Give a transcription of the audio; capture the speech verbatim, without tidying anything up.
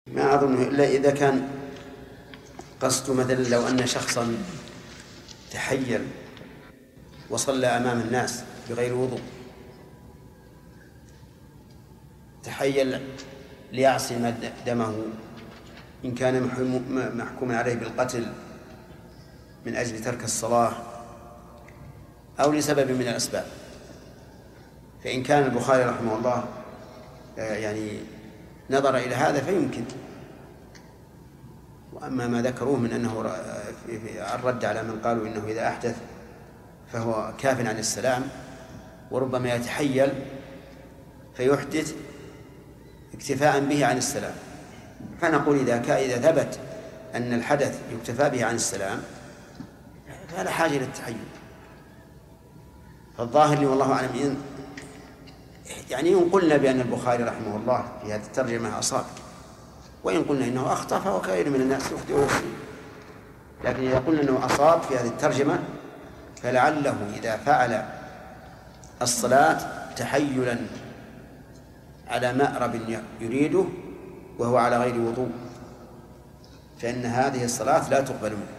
ما أظن إلا إذا كان قصد مثلا لو أن شخصا تحيل وصلى أمام الناس بغير وضوء، تحيل ليعصم دمه إن كان محكوما عليه بالقتل من أجل ترك الصلاة أو لسبب من الأسباب، فإن كان البخاري رحمه الله يعني نظر إلى هذا فيمكن. وأما ما ذكروه من أنه الرد على من قالوا إنه إذا أحدث فهو كاف عن السلام وربما يتحيل فيحدث اكتفاء به عن السلام، فنقول إذا إذا ثبت أن الحدث يكتفى به عن السلام فلا حاجة للتحيل. فالظاهر لي والله أعلم إن يعني إن قلنا بأن البخاري رحمه الله في هذه الترجمة أصاب، وإن قلنا إنه أخطأ فهو كثير من الناس يخطئ، لكن إذا قلنا إنه أصاب في هذه الترجمة فلعله إذا فعل الصلاة تحيلا على مأرب يريده وهو على غير وضوء فإن هذه الصلاة لا تقبل منه.